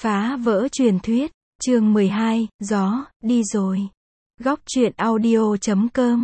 Phá vỡ truyền thuyết, chương 12, gió, đi rồi. Góc truyện audio.com.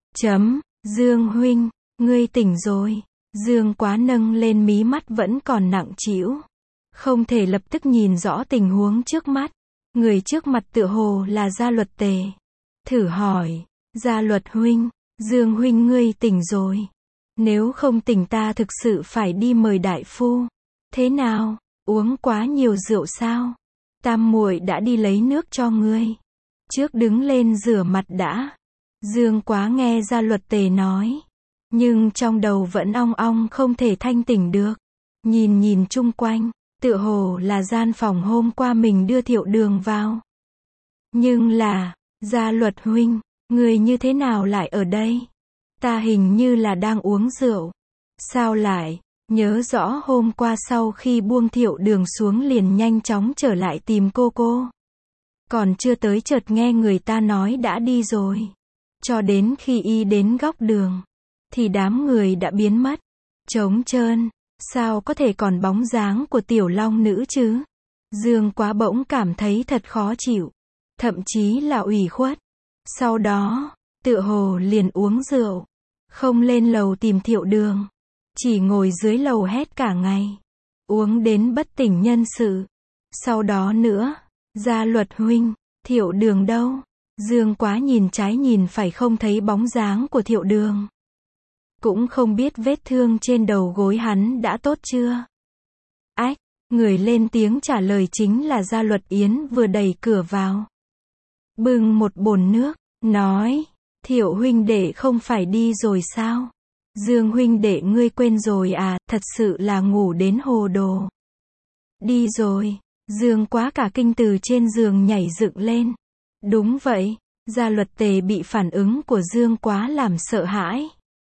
Dương huynh, ngươi tỉnh rồi. Dương Quá nâng lên mí mắt vẫn còn nặng trĩu. Không thể lập tức nhìn rõ tình huống trước mắt. Người trước mặt tựa hồ là Gia Luật Tề. Thử hỏi, Gia Luật huynh, Dương huynh ngươi tỉnh rồi. Nếu không tỉnh ta thực sự phải đi mời đại phu. Thế nào, uống quá nhiều rượu sao? Tam muội đã đi lấy nước cho ngươi. Trước đứng lên rửa mặt đã. Dương Quá nghe Gia Luật Tề nói. Nhưng trong đầu vẫn ong ong không thể thanh tỉnh được. Nhìn chung quanh, tựa hồ là gian phòng hôm qua mình đưa Thiệu Đường vào. Nhưng là, Gia Luật huynh, người như thế nào lại ở đây? Ta hình như là đang uống rượu. Sao lại? Nhớ rõ hôm qua sau khi buông Thiệu Đường xuống liền nhanh chóng trở lại tìm cô. Còn chưa tới chợt nghe người ta nói đã đi rồi. Cho đến khi y đến góc đường, thì đám người đã biến mất. Trống trơn, sao có thể còn bóng dáng của tiểu long nữ chứ? Dương Quá bỗng cảm thấy thật khó chịu, thậm chí là ủy khuất. Sau đó, tựa hồ liền uống rượu, không lên lầu tìm Thiệu Đường, chỉ ngồi dưới lầu hét cả ngày, uống đến bất tỉnh nhân sự. Sau đó nữa, Gia Luật huynh, Thiệu Đường đâu? Dương Quá nhìn trái nhìn phải không thấy bóng dáng của Thiệu Đường. Cũng không biết vết thương trên đầu gối hắn đã tốt chưa? Ách, người lên tiếng trả lời chính là Gia Luật Yến vừa đẩy cửa vào. Bưng một bồn nước, nói, Thiệu huynh đệ không phải đi rồi sao? Dương huynh đệ ngươi quên rồi à, thật sự là ngủ đến hồ đồ. Đi rồi, Dương Quá cả kinh từ trên giường nhảy dựng lên. Đúng vậy, Gia Luật Tề bị phản ứng của Dương Quá làm sợ hãi.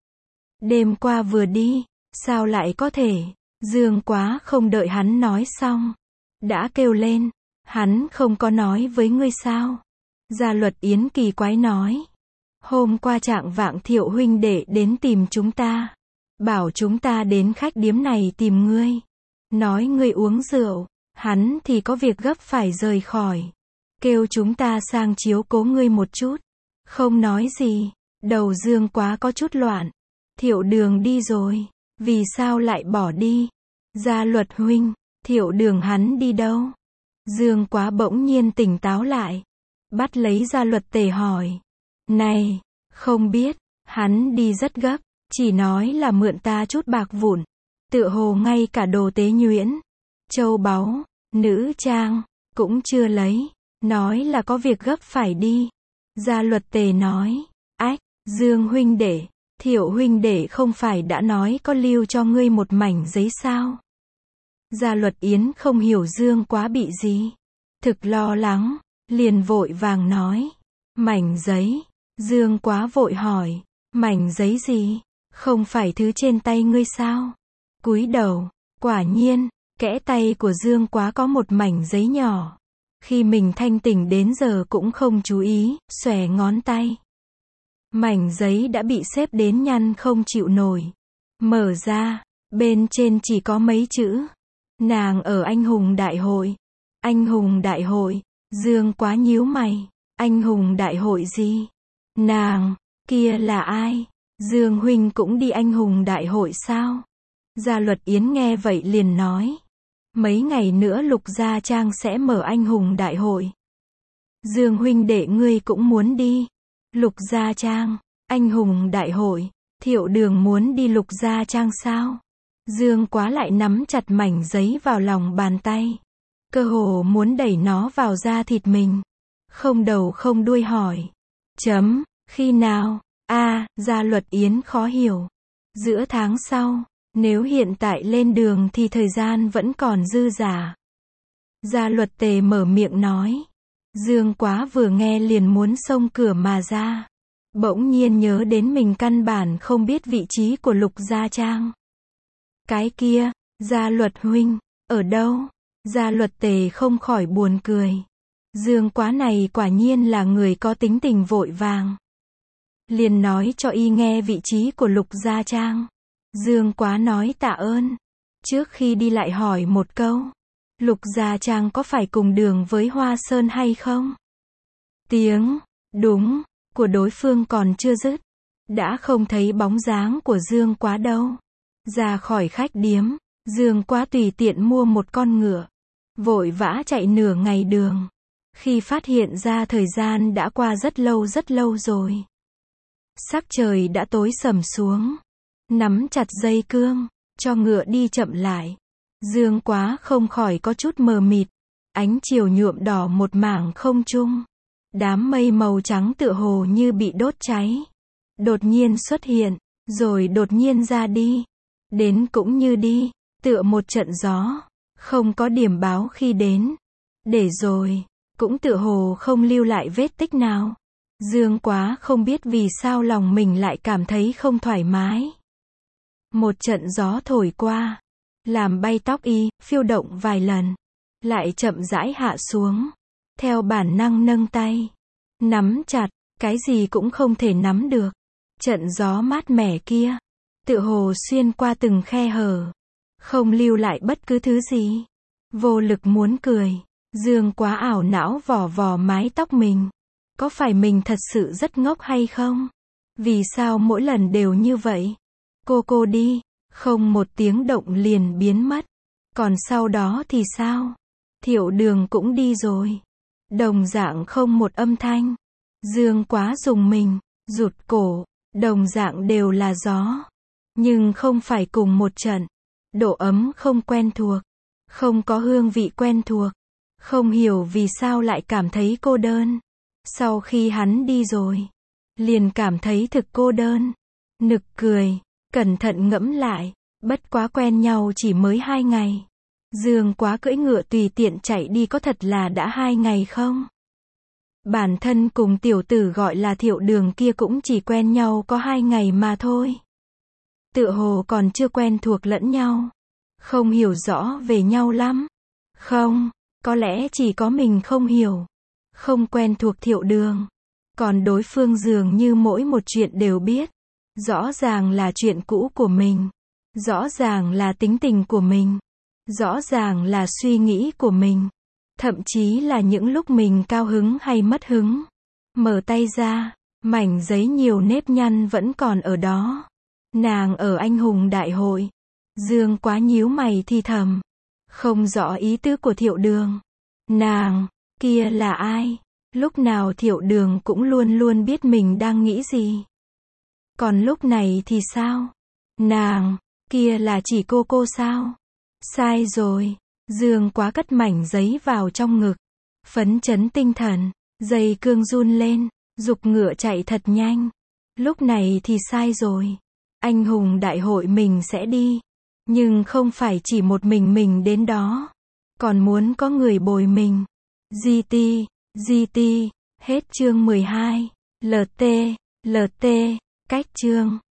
Đêm qua vừa đi, sao lại có thể? Dương Quá không đợi hắn nói xong, đã kêu lên, hắn không có nói với ngươi sao? Gia Luật Yến kỳ quái nói, hôm qua trạng vạng Thiệu huynh đệ đến tìm chúng ta, bảo chúng ta đến khách điếm này tìm ngươi, nói ngươi uống rượu, hắn thì có việc gấp phải rời khỏi, kêu chúng ta sang chiếu cố ngươi một chút. Không nói gì, đầu Dương Quá có chút loạn. Thiệu Đường đi rồi, vì sao lại bỏ đi? Gia Luật huynh, Thiệu Đường hắn đi đâu? Dương Quá bỗng nhiên tỉnh táo lại, bắt lấy Gia Luật Tề hỏi. Này, không biết, hắn đi rất gấp, chỉ nói là mượn ta chút bạc vụn, tựa hồ ngay cả đồ tế nhuyễn, châu báu, nữ trang, cũng chưa lấy, nói là có việc gấp phải đi. Gia Luật Tề nói, ách, Dương huynh đệ, Thiệu huynh đệ không phải đã nói có lưu cho ngươi một mảnh giấy sao? Gia Luật Yến không hiểu Dương Quá bị gì, thực lo lắng, liền vội vàng nói, mảnh giấy. Dương Quá vội hỏi, mảnh giấy gì? Không phải thứ trên tay ngươi sao? Cúi đầu, quả nhiên, kẽ tay của Dương Quá có một mảnh giấy nhỏ. Khi mình thanh tỉnh đến giờ cũng không chú ý, xòe ngón tay. Mảnh giấy đã bị xếp đến nhăn không chịu nổi. Mở ra, bên trên chỉ có mấy chữ. Nàng ở Anh hùng đại hội. Anh hùng đại hội, Dương Quá nhíu mày. Anh hùng đại hội gì? Nàng, kia là ai? Dương huynh cũng đi anh hùng đại hội sao? Gia Luật Yến nghe vậy liền nói. Mấy ngày nữa Lục Gia Trang sẽ mở anh hùng đại hội. Dương huynh đệ ngươi cũng muốn đi. Lục Gia Trang, anh hùng đại hội, Thiệu Đường muốn đi Lục Gia Trang sao? Dương Quá lại nắm chặt mảnh giấy vào lòng bàn tay, cơ hồ muốn đẩy nó vào da thịt mình. Không đầu không đuôi hỏi. Khi nào? Gia Luật Yến khó hiểu. Giữa tháng sau, nếu hiện tại lên đường thì thời gian vẫn còn dư dả. Gia Luật Tề mở miệng nói. Dương Quá vừa nghe liền muốn xông cửa mà ra. Bỗng nhiên nhớ đến mình căn bản không biết vị trí của Lục Gia Trang. Cái kia, Gia Luật huynh, ở đâu? Gia Luật Tề không khỏi buồn cười. Dương Quá này quả nhiên là người có tính tình vội vàng. Liền nói cho y nghe vị trí của Lục Gia Trang. Dương Quá nói tạ ơn. Trước khi đi lại hỏi một câu. Lục Gia Trang có phải cùng đường với Hoa Sơn hay không? Tiếng, đúng, của đối phương còn chưa dứt. Đã không thấy bóng dáng của Dương Quá đâu. Ra khỏi khách điếm, Dương Quá tùy tiện mua một con ngựa. Vội vã chạy nửa ngày đường. Khi phát hiện ra thời gian đã qua rất lâu rồi. Sắc trời đã tối sầm xuống. Nắm chặt dây cương, cho ngựa đi chậm lại. Dương Quá không khỏi có chút mờ mịt. Ánh chiều nhuộm đỏ một mảng không trung. Đám mây màu trắng tựa hồ như bị đốt cháy. Đột nhiên xuất hiện, rồi đột nhiên ra đi. Đến cũng như đi, tựa một trận gió. Không có điểm báo khi đến. Để rồi, cũng tựa hồ không lưu lại vết tích nào. Dương Quá không biết vì sao lòng mình lại cảm thấy không thoải mái. Một trận gió thổi qua, làm bay tóc y, phiêu động vài lần. Lại chậm rãi hạ xuống. Theo bản năng nâng tay. Nắm chặt, cái gì cũng không thể nắm được. Trận gió mát mẻ kia, tựa hồ xuyên qua từng khe hở. Không lưu lại bất cứ thứ gì. Vô lực muốn cười. Dương Quá ảo não vò vò mái tóc mình. Có phải mình thật sự rất ngốc hay không? Vì sao mỗi lần đều như vậy? Cô đi, không một tiếng động liền biến mất. Còn sau đó thì sao? Thiệu Đường cũng đi rồi. Đồng dạng không một âm thanh. Dương Quá dùng mình, rụt cổ. Đồng dạng đều là gió. Nhưng không phải cùng một trận. Độ ấm không quen thuộc. Không có hương vị quen thuộc. Không hiểu vì sao lại cảm thấy cô đơn. Sau khi hắn đi rồi, liền cảm thấy thực cô đơn. Nực cười, cẩn thận ngẫm lại, bất quá quen nhau chỉ mới 2 ngày. Dương Quá cưỡi ngựa tùy tiện chạy đi có thật là đã 2 ngày không? Bản thân cùng tiểu tử gọi là Thiệu Đường kia cũng chỉ quen nhau có 2 ngày mà thôi. Tựa hồ còn chưa quen thuộc lẫn nhau. Không hiểu rõ về nhau lắm. Không, có lẽ chỉ có mình không hiểu. Không quen thuộc Thiệu Đường. Còn đối phương dường như mỗi một chuyện đều biết. Rõ ràng là chuyện cũ của mình. Rõ ràng là tính tình của mình. Rõ ràng là suy nghĩ của mình. Thậm chí là những lúc mình cao hứng hay mất hứng. Mở tay ra, mảnh giấy nhiều nếp nhăn vẫn còn ở đó. Nàng ở Anh hùng đại hội. Dương Quá nhíu mày thì thầm. Không rõ ý tứ của Thiệu Đường. Nàng, kia là ai? Lúc nào Thiệu Đường cũng luôn luôn biết mình đang nghĩ gì. Còn lúc này thì sao? Nàng, kia là chỉ cô sao? Sai rồi. Dương Quá cất mảnh giấy vào trong ngực. Phấn chấn tinh thần. Dây cương run lên. Giục ngựa chạy thật nhanh. Lúc này thì sai rồi. Anh hùng đại hội mình sẽ đi. Nhưng không phải chỉ một mình đến đó. Còn muốn có người bồi mình. GT, hết chương 12. LT, cách chương.